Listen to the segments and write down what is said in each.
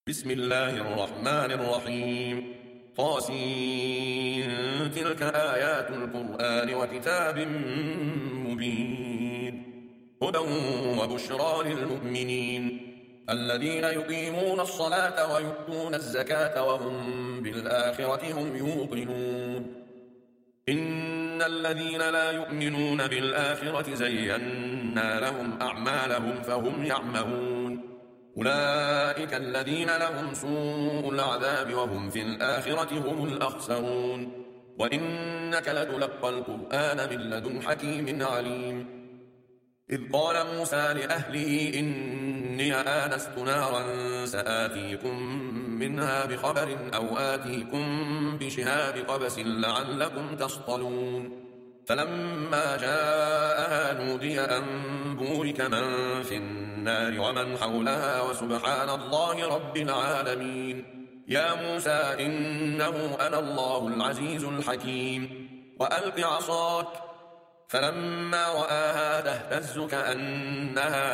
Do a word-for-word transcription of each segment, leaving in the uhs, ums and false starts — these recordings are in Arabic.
بسم الله الرحمن الرحيم طاسين تلك آيات القرآن وكتاب مبين هدى وبشرى للمؤمنين الذين يقيمون الصلاة ويؤتون الزكاة وهم بالآخرة هم يوقنون إن الذين لا يؤمنون بالآخرة زينا لهم أعمالهم فهم يعمهون أولئك الذين لهم سوء العذاب وهم في الآخرة هم الأخسرون وإنك لتلقى القرآن من لدن حكيم عليم إذ قال موسى لأهله إني آنست نارا سآتيكم منها بخبر أو آتيكم بشهاب قبس لعلكم تصطلون فلما جاءها نودي أن بورك من في النار ومن حولها وسبحان الله رب العالمين يا موسى إنه أنا الله العزيز الحكيم وألق عصاك فلما رآها تهتز كأنها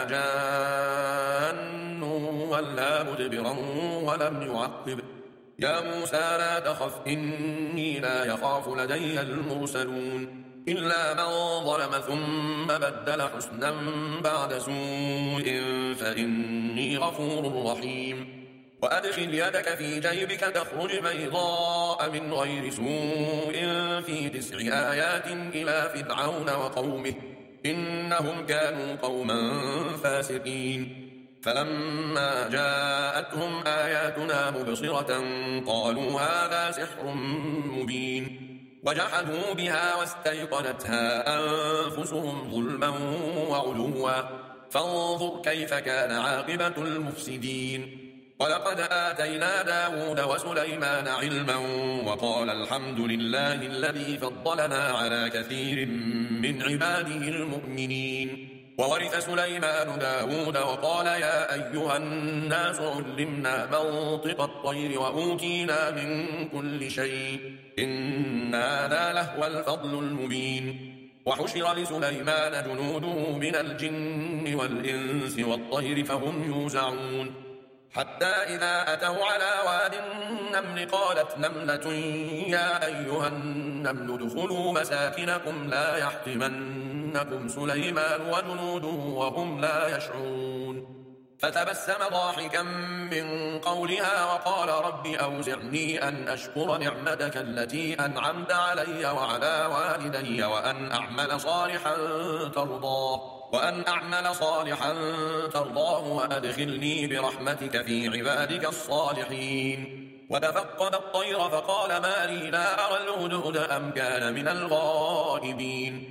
جان ولا مدبرا ولم يعقب يا موسى لا تخف إني لا يخاف لدي المرسلون إلا من ظلم ثم بدل حسنا بعد سوء فإني غفور رحيم وأدخل يدك في جيبك تخرج بيضاء من غير سوء في تسع آيات إلى فرعون وقومه إنهم كانوا قوما فاسقين فلما جاءتهم آياتنا مبصرة قالوا هذا سحر مبين وجحدوا بها واستيقنتها أنفسهم ظلما وعلوا فانظر كيف كان عاقبة المفسدين ولقد آتينا داود وسليمان علما وقال الحمد لله الذي فضلنا على كثير من عباده المؤمنين وورث سليمان داود وقال يا أيها الناس علمنا منطق الطير وأوتينا من كل شيء إن هذا لهو الفضل المبين وحشر لسليمان جنوده من الجن والإنس والطير فهم يوزعون حتى إذا أتوا على واد النمل قالت نملة يا أيها النمل ادخلوا مساكنكم لا يحطمنكم سليمان وجنوده وهم لا يشعرون فتبسم ضاحكا من قولها وقال رب أوزعني أن أشكر نعمتك التي أنعمت علي وعلى والدي وأن أعمل صالحا ترضاه وأن أعمل صالحا ترضاه وأدخلني برحمتك في عبادك الصالحين وتفقد الطير فقال ما لي لا أرى الهدهد أم كان من الغائبين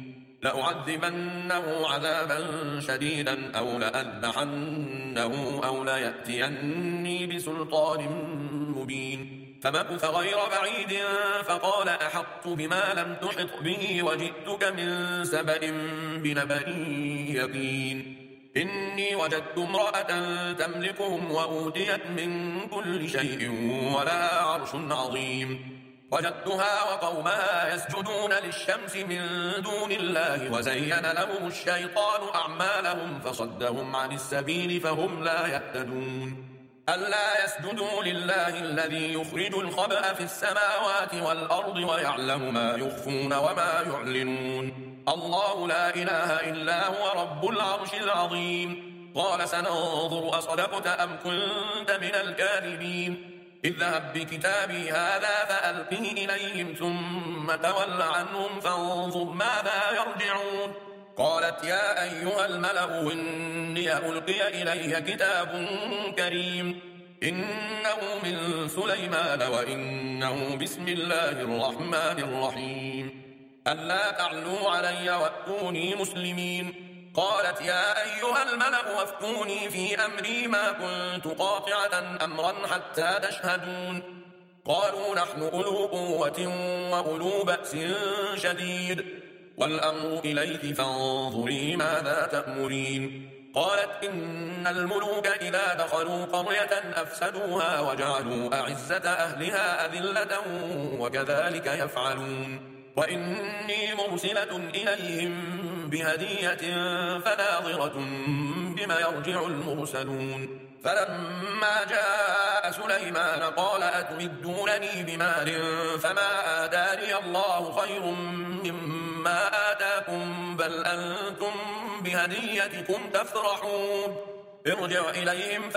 لأعذبنه عذابا شديدا أو لأذبحنه أو ليأتيني بسلطان مبين فمكث غير بعيد فقال أحطت بما لم تحط به وجئتك من سبأ بنبأ يقين إني وجدت امرأة تملكهم وأوتيت من كل شيء ولها عرش عظيم وجدتها وقومها يسجدون للشمس من دون الله وزين لهم الشيطان أعمالهم فصدهم عن السبيل فهم لا يهتدون ألا يسجدوا لله الذي يخرج الخبأ في السماوات والأرض ويعلم ما يخفون وما يعلنون الله لا إله إلا هو رب العرش العظيم قال سننظر أصدقت أم كنت من الكاذبين اذهب بكتابي هذا فألقه إليهم ثم تول عنهم فانظر ماذا يرجعون قالت يا أيها الملأ إني ألقي إلي كتاب كريم إنه من سليمان وإنه بسم الله الرحمن الرحيم ألا تعلوا علي وأتوني مسلمين قالت يا أيها الملأ وافتوني في أمري ما كنت قاطعة أمرا حتى تشهدون قالوا نحن أولو قوة وأولو بأس شديد والأمر إليك فانظري ماذا تأمرين قالت إن الملوك إذا دخلوا قرية أفسدوها وجعلوا أعزة أهلها أذلة وكذلك يفعلون وإني مرسلة إليهم بهدية فناظرة بما يرجع المرسلون فلما جاء سليمان قال أتمدونني بمال فما آتاني الله خير مما آتاكم بل أنتم بهديتكم تفرحون ارجع إليهم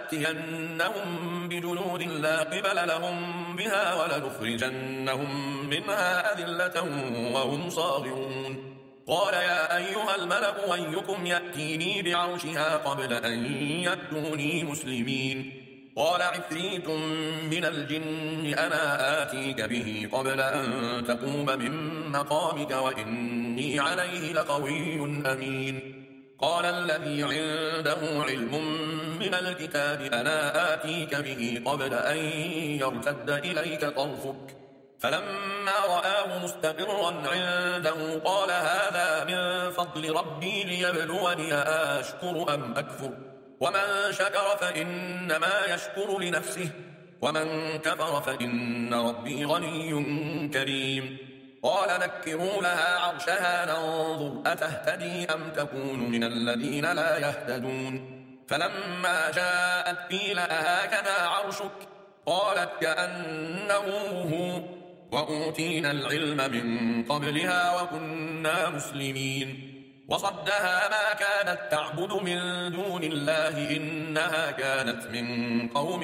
فلنأتينهم بجنود لا قبل لهم بها ولنخرجنهم منها أذلة وهم صاغرون قال يا أيها الملأ أيكم يأتيني بعرشها قبل أن يأتوني مسلمين قال عفريت من الجن أنا آتيك به قبل أن تقوم من مقامك وإني عليه لقوي أمين قال الذي عنده علم من الكتاب أنا آتيك به قبل أن يرتد إليك طرفك فلما رآه مستقرا عنده قال هذا من فضل ربي ليبلوني أشكر أم أكفر ومن شكر فإنما يشكر لنفسه ومن كفر فإن ربي غني كريم قال نكروا لها عرشها ننظر أتهتدي أم تكون من الذين لا يهتدون فلما جاءت قيل أهكذا عرشك قالت كأنه هو وأوتينا العلم من قبلها وكنا مسلمين وصدها ما كانت تعبد من دون الله إنها كانت من قوم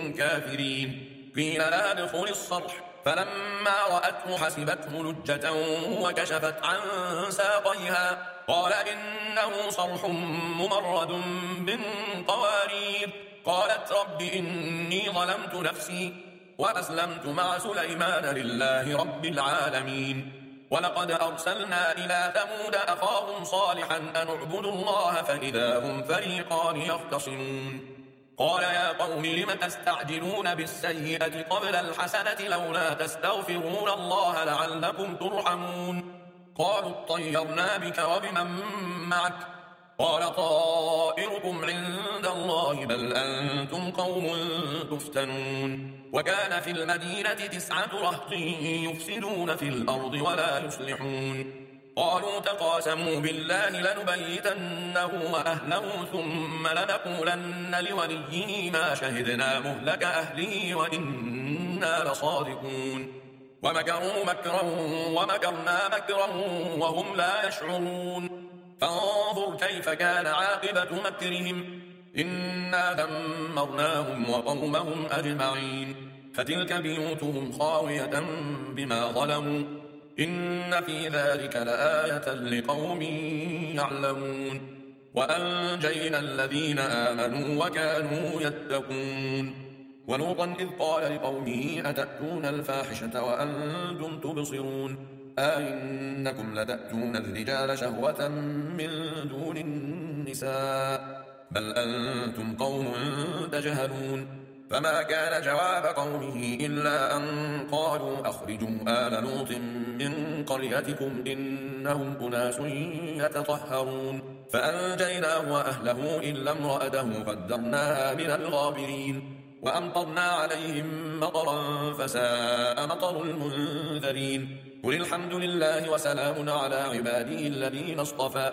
كافرين قيل لها ادخل الصرح فلما رأته حسبته لجة وكشفت عن ساقيها قال إنه صرح ممرد من قوارير قالت رب إني ظلمت نفسي وأسلمت مع سليمان لله رب العالمين ولقد أرسلنا إلى ثمود أخاهم صالحا أن اعبدوا الله فإذا هم فريقان يختصمون قال يا قوم لم تستعجلون بالسيئة قبل الحسنة لولا تستغفرون الله لعلكم ترحمون قالوا اطيرنا بك وبمن معك قال طائركم عند الله بل أنتم قوم تفتنون وكان في المدينة تسعة رهط يفسدون في الأرض ولا يصلحون قالوا تقاسموا بالله لنبيتنه وأهله ثم لنقولن لوليه ما شهدنا مهلك أهله وإنا لصادقون ومكروا مكرا ومكرنا مكرا وهم لا يشعرون فانظر كيف كان عاقبة مكرهم إنا دمرناهم وقومهم أجمعين فتلك بيوتهم خاوية بما ظلموا إن في ذلك لآية لقوم يعلمون وأنجينا الذين آمنوا وكانوا يتقون ولوطا إذ قال لقومه أتأتون الفاحشة وأنتم تبصرون أئنكم لتأتون الرجال شهوة من دون النساء بل أنتم قوم تجهلون فما كان جواب قومه إلا أن قالوا أخرجوا آل لوط من قريتكم إنهم أناس يتطهرون فأنجيناه وأهله إلا امرأته قدرناها من الغابرين وأمطرنا عليهم مطرا فساء مطر المنذرين قل الحمد لله وسلام على عباده الذين اصطفى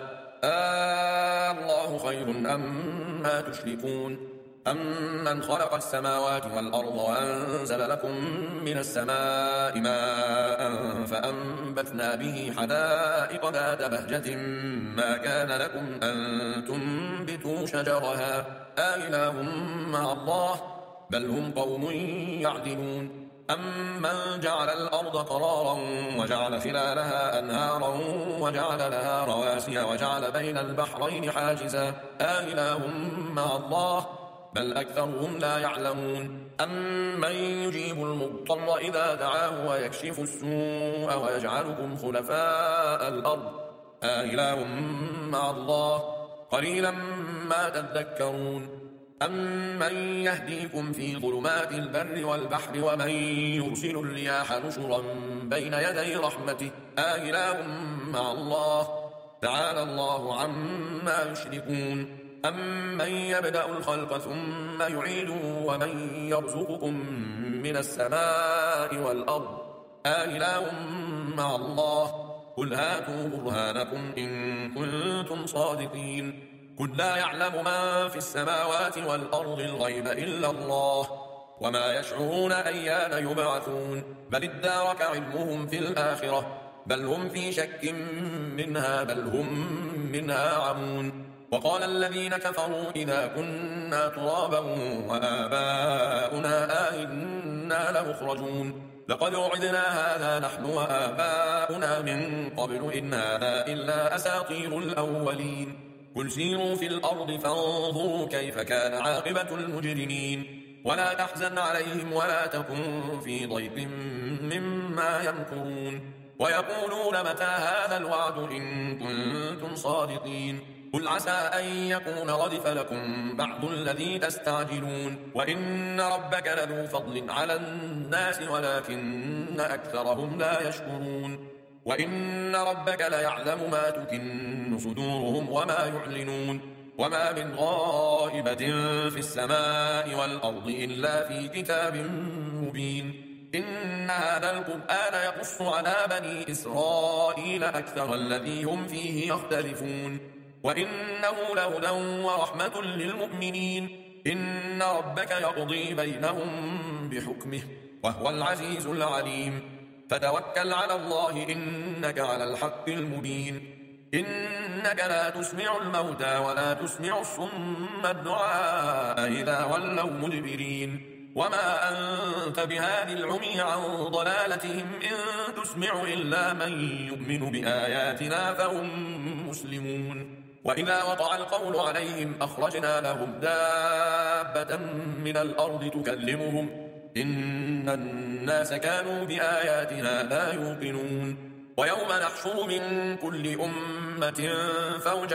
آه الله خير أما تشركون أمن خلق السماوات والأرض وأنزل لكم من السماء ماء فأنبتنا به حدائق ذات بهجة ما كان لكم أن تنبتوا شجرها آإله مع الله بل هم قوم يعدلون أمن جعل الأرض قرارا وجعل خلالها أنهارا وجعل لها رواسي وجعل بين البحرين حاجزا آإله مع الله بل أكثرهم لا يعلمون أمن يجيب المضطر إذا دعاه ويكشف السوء ويجعلكم خلفاء الأرض آإله مع الله قليلا ما تذكرون أمن يهديكم في ظلمات البر والبحر ومن يرسل الرياح نشرا بين يدي رحمته آإله مع الله تعالى الله عما يشركون أمن يبدأ الخلق ثم يعيده ومن يرزقكم من السماء والأرض آإله مع الله قل هاتوا برهانكم إن كنتم صادقين قل لا يعلم من في السماوات والأرض الغيب إلا الله وما يشعرون أيان يبعثون بل ادارك علمهم في الآخرة بل هم في شك منها بل هم منها عمون وقال الذين كفروا إذا كنا ترابا وآباؤنا آئنا لمخرجون لقد وعدنا هذا نحن وآباؤنا من قبل إن هذا إلا أساطير الأولين قل سيروا في الأرض فانظروا كيف كان عاقبة المجرمين ولا تحزن عليهم ولا تكن في ضيق مما يمكرون ويقولون متى هذا الوعد إن كنتم صادقين قل عسى أن يكون ردف لكم بعض الذي تستعجلون وإن ربك لذو فضل على الناس ولكن أكثرهم لا يشكرون وإن ربك ليعلم ما تكن صدورهم وما يعلنون وما من غائبة في السماء والأرض إلا في كتاب مبين إن هذا القرآن يقص على بني إسرائيل أكثر الذي هم فيه يختلفون وإنه لهدى ورحمة للمؤمنين إن ربك يقضي بينهم بحكمه وهو العزيز العليم فتوكل على الله إنك على الحق المبين إنك لا تسمع الموتى ولا تسمع الصم الدعاء إذا ولوا مدبرين وما أنت بهادي العمي عن ضلالتهم إن تسمع إلا من يؤمن بآياتنا فهم مسلمون وإذا وقع القول عليهم أخرجنا لهم دابة من الأرض تكلمهم إن الناس كانوا بآياتنا لا يوقنون ويوم نحشر من كل أمة فوجا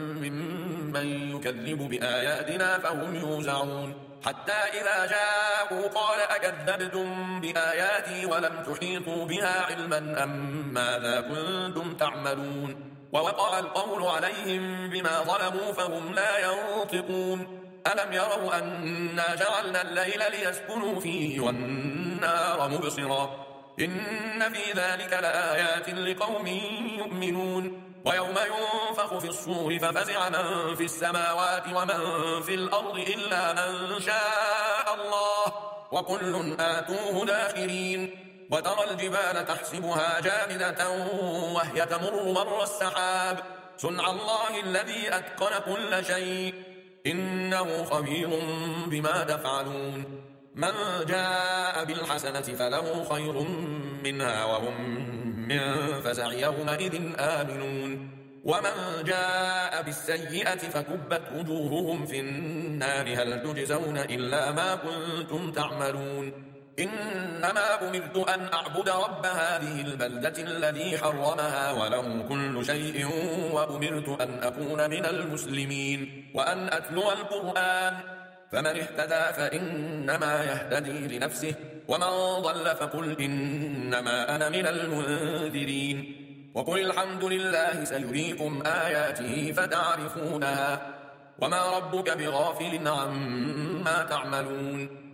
ممن يكذب بآياتنا فهم يوزعون حتى إذا جاءوا قال أكذبتم بآياتي ولم تحيطوا بها علما أم ماذا كنتم تعملون ووقع القول عليهم بما ظلموا فهم لا ينطقون ألم يروا أنا جعلنا الليل ليسكنوا فيه والنار مبصرا إن في ذلك لآيات لقوم يؤمنون ويوم ينفخ في الصور ففزع من في السماوات ومن في الأرض إلا من شاء الله وكل آتوه داخرين وترى الجبال تحسبها جامدة وهي تمر مر السحاب صنع الله الذي أتقن كل شيء إنه خبير بما تفعلون من جاء بالحسنة فله خير منها وهم من فزع يومئذ آمنون ومن جاء بالسيئة فكبت وجوههم في النار هل تجزون إلا ما كنتم تعملون إنما أمرت أن أعبد رب هذه البلدة الذي حرمها وله كل شيء وأمرت أن أكون من المسلمين وأن أتلو القرآن فمن اهتدى فإنما يهتدي لنفسه ومن ضل فقل إنما أنا من المنذرين وقل الحمد لله سيريكم آياته فتعرفونها وما ربك بغافل عما تعملون